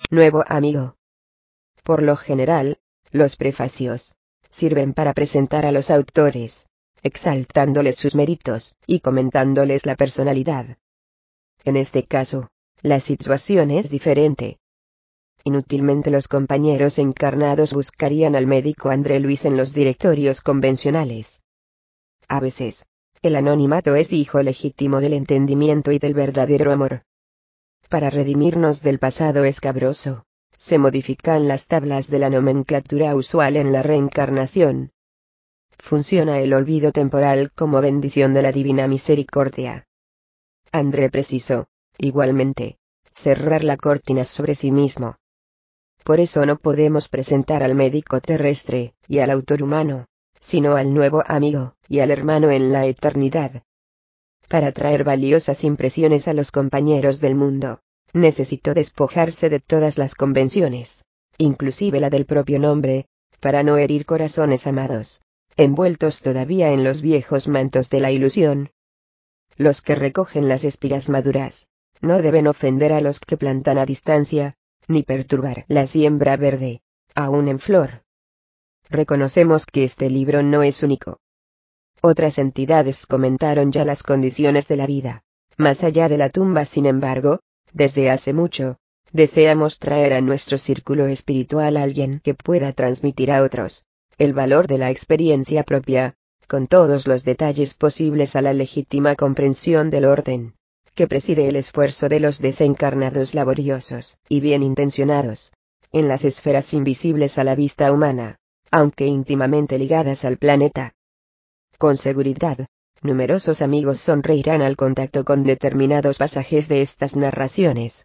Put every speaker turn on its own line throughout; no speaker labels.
Nuevo amigo. Por lo general, los prefacios sirven para presentar a los autores, exaltándoles sus méritos y comentándoles la personalidad. En este caso, la situación es diferente. Inútilmente los compañeros encarnados buscarían al médico André Luis en los directorios convencionales. A veces, el anonimato es hijo legítimo del entendimiento y del verdadero amor. Para redimirnos del pasado escabroso, se modifican las tablas de la nomenclatura usual en la reencarnación. Funciona el olvido temporal como bendición de la divina misericordia. André precisó, igualmente, cerrar la cortina sobre sí mismo. Por eso no podemos presentar al médico terrestre y al autor humano, sino al nuevo amigo y al hermano en la eternidad. Para traer valiosas impresiones a los compañeros del mundo, necesitó despojarse de todas las convenciones, inclusive la del propio nombre, para no herir corazones amados, envueltos todavía en los viejos mantos de la ilusión. Los que recogen las espigas maduras, no deben ofender a los que plantan a distancia, ni perturbar la siembra verde, aún en flor. Reconocemos que este libro no es único. Otras entidades comentaron ya las condiciones de la vida, más allá de la tumba. Sin embargo, desde hace mucho, deseamos traer a nuestro círculo espiritual a alguien que pueda transmitir a otros el valor de la experiencia propia, con todos los detalles posibles a la legítima comprensión del orden que preside el esfuerzo de los desencarnados laboriosos y bien intencionados, en las esferas invisibles a la vista humana, aunque íntimamente ligadas al planeta. Con seguridad, numerosos amigos sonreirán al contacto con determinados pasajes de estas narraciones.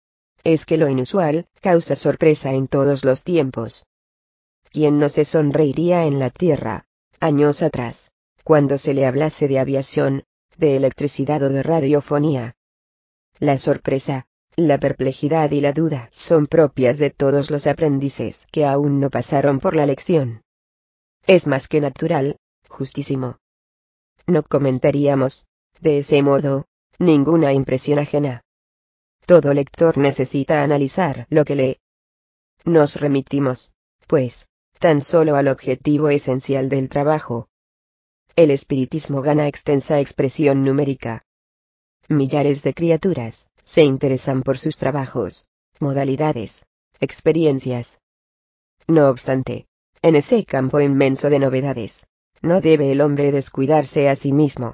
Es que lo inusual causa sorpresa en todos los tiempos. ¿Quién no se sonreiría en la Tierra, años atrás, cuando se le hablase de aviación, de electricidad o de radiofonía? La sorpresa, la perplejidad y la duda son propias de todos los aprendices que aún no pasaron por la lección. Es más que natural, justísimo. No comentaríamos, de ese modo, ninguna impresión ajena. Todo lector necesita analizar lo que lee. Nos remitimos, pues, tan solo al objetivo esencial del trabajo. El espiritismo gana extensa expresión numérica. Millares de criaturas se interesan por sus trabajos, modalidades, experiencias. No obstante, en ese campo inmenso de novedades, no debe el hombre descuidarse a sí mismo.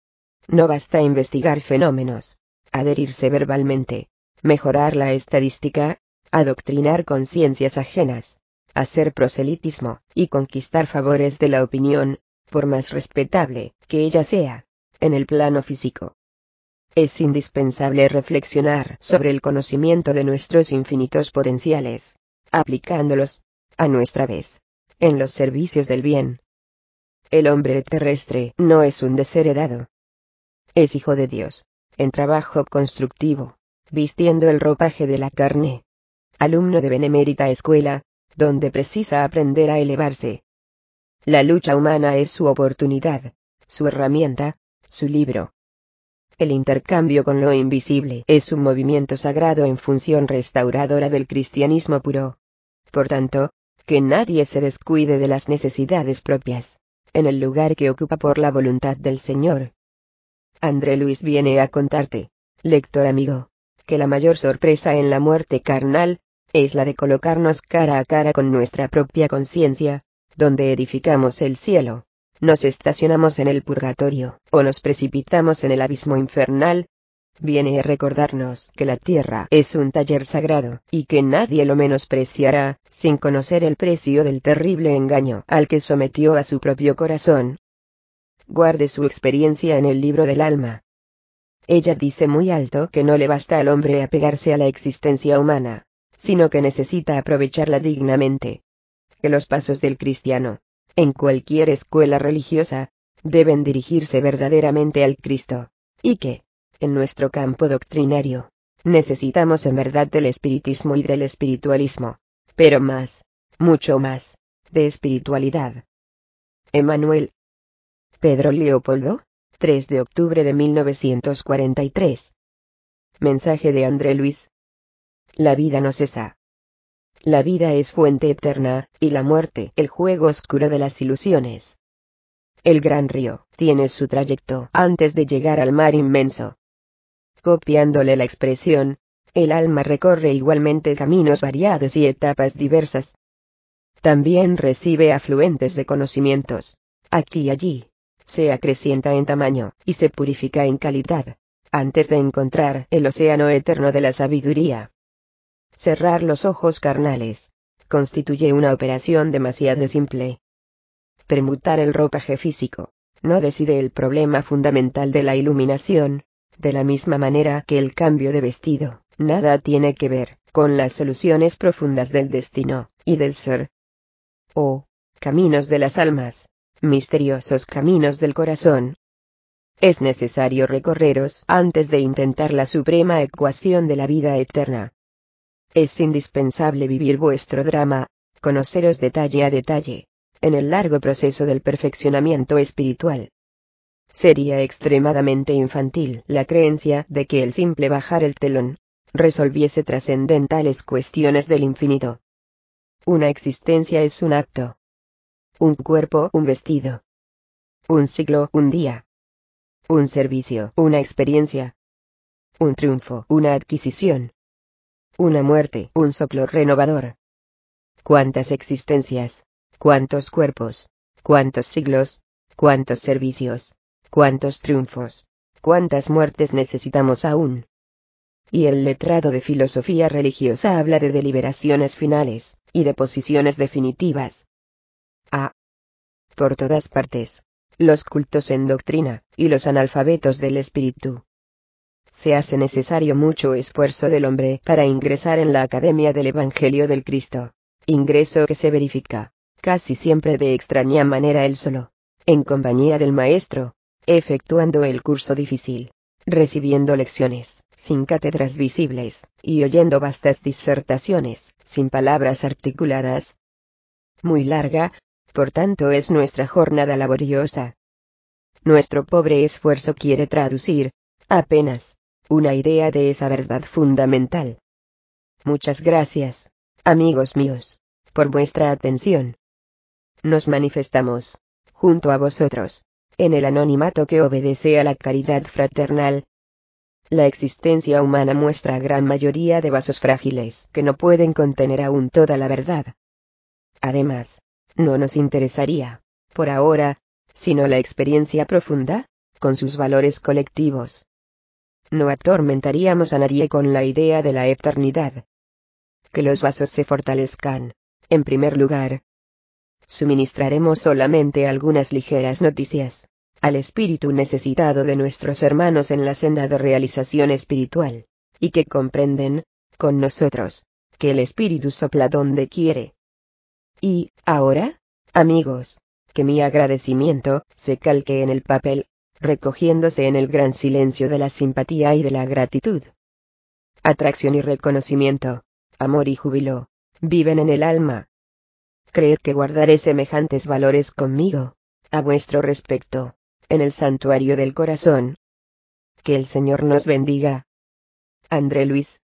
No basta investigar fenómenos, adherirse verbalmente, mejorar la estadística, adoctrinar conciencias ajenas, hacer proselitismo y conquistar favores de la opinión, por más respetable que ella sea, en el plano físico. Es indispensable reflexionar sobre el conocimiento de nuestros infinitos potenciales, aplicándolos, a nuestra vez, en los servicios del bien. El hombre terrestre no es un desheredado. Es hijo de Dios, en trabajo constructivo, vistiendo el ropaje de la carne. Alumno de benemérita escuela, donde precisa aprender a elevarse. La lucha humana es su oportunidad, su herramienta, su libro. El intercambio con lo invisible es un movimiento sagrado en función restauradora del cristianismo puro. Por tanto, que nadie se descuide de las necesidades propias, en el lugar que ocupa por la voluntad del Señor. André Luis viene a contarte, lector amigo, que la mayor sorpresa en la muerte carnal, es la de colocarnos cara a cara con nuestra propia conciencia, donde edificamos el cielo, nos estacionamos en el purgatorio, o nos precipitamos en el abismo infernal. Viene a recordarnos que la tierra es un taller sagrado, y que nadie lo menospreciará, sin conocer el precio del terrible engaño al que sometió a su propio corazón. Guarde su experiencia en el libro del alma. Ella dice muy alto que no le basta al hombre apegarse a la existencia humana, sino que necesita aprovecharla dignamente. Que los pasos del cristiano, en cualquier escuela religiosa, deben dirigirse verdaderamente al Cristo, y que, en nuestro campo doctrinario, necesitamos en verdad del espiritismo y del espiritualismo, pero más, mucho más, de espiritualidad. Emanuel. Pedro Leopoldo, 3 de octubre de 1943. Mensaje de André Luis. La vida no cesa. La vida es fuente eterna, y la muerte el juego oscuro de las ilusiones. El gran río tiene su trayecto antes de llegar al mar inmenso. Copiándole la expresión, el alma recorre igualmente caminos variados y etapas diversas. También recibe afluentes de conocimientos, aquí y allí. Se acrecienta en tamaño, y se purifica en calidad, antes de encontrar el océano eterno de la sabiduría. Cerrar los ojos carnales constituye una operación demasiado simple. Permutar el ropaje físico no decide el problema fundamental de la iluminación, de la misma manera que el cambio de vestido nada tiene que ver con las soluciones profundas del destino y del ser. Oh, caminos de las almas, misteriosos caminos del corazón. Es necesario recorreros antes de intentar la suprema ecuación de la vida eterna. Es indispensable vivir vuestro drama, conoceros detalle a detalle, en el largo proceso del perfeccionamiento espiritual. Sería extremadamente infantil la creencia de que el simple bajar el telón resolviese trascendentales cuestiones del infinito. Una existencia es un acto. Un cuerpo, un vestido. Un siglo, un día. Un servicio, una experiencia. Un triunfo, una adquisición. Una muerte, un soplo renovador. ¿Cuántas existencias? ¿Cuántos cuerpos? ¿Cuántos siglos? ¿Cuántos servicios? ¿Cuántos triunfos? ¿Cuántas muertes necesitamos aún? Y el letrado de filosofía religiosa habla de deliberaciones finales, y de posiciones definitivas. Por todas partes, los cultos en doctrina, y los analfabetos del espíritu. Se hace necesario mucho esfuerzo del hombre para ingresar en la Academia del Evangelio del Cristo, ingreso que se verifica, casi siempre de extraña manera él solo, en compañía del Maestro, efectuando el curso difícil, recibiendo lecciones, sin cátedras visibles, y oyendo vastas disertaciones, sin palabras articuladas. Muy larga, por tanto, es nuestra jornada laboriosa. Nuestro pobre esfuerzo quiere traducir, apenas, una idea de esa verdad fundamental. Muchas gracias, amigos míos, por vuestra atención. Nos manifestamos, junto a vosotros, en el anonimato que obedece a la caridad fraternal. La existencia humana muestra gran mayoría de vasos frágiles que no pueden contener aún toda la verdad. Además, no nos interesaría, por ahora, sino la experiencia profunda, con sus valores colectivos. No atormentaríamos a nadie con la idea de la eternidad. Que los vasos se fortalezcan, en primer lugar. Suministraremos solamente algunas ligeras noticias, al espíritu necesitado de nuestros hermanos en la senda de realización espiritual, y que comprenden, con nosotros, que el espíritu sopla donde quiere. Y, ahora, amigos, que mi agradecimiento se calque en el papel, recogiéndose en el gran silencio de la simpatía y de la gratitud. Atracción y reconocimiento, amor y júbilo, viven en el alma. Creed que guardaré semejantes valores conmigo, a vuestro respecto, en el santuario del corazón. Que el Señor nos bendiga. André Luis.